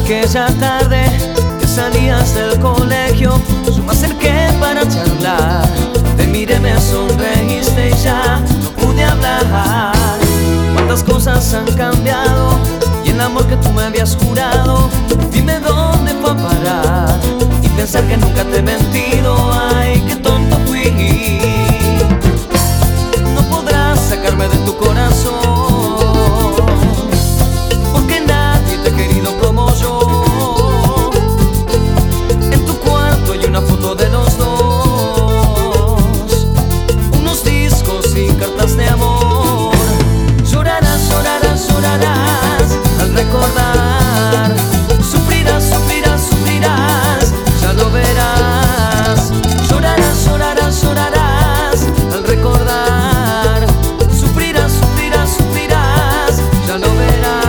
aquella tarde que salías del colegio, yo me acerqué para charlar. Te miré, me sonreíste y ya no pude hablar. Cuántas cosas han cambiado y el amor que tú me habías jurado, dime dónde fue a parar. Y pensar que nunca te he mentido, ay, qué tonto fui. No podrás sacarme de tu corazón, porque nadie te ha querido como yo. En tu cuarto hay una foto de los dos, unos discos y cartas de amor. Llorarás, llorarás, llorarás al recordar. Sufrirás, sufrirás, sufrirás, ya lo verás. Llorarás, llorarás, llorarás al recordar. Sufrirás, sufrirás, sufrirás, ya lo verás.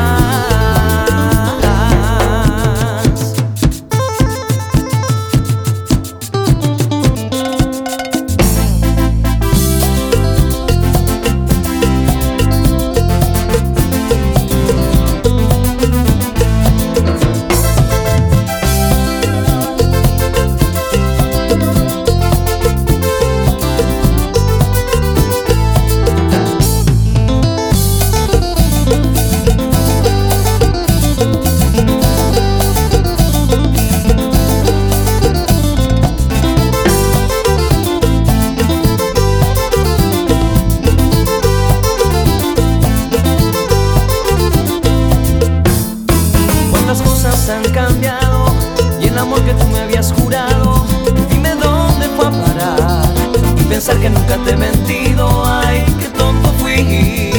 Las cosas han cambiado y el amor que tú me habías jurado, dime dónde fue a parar. Y pensar que nunca te he mentido, ay, qué tonto fui.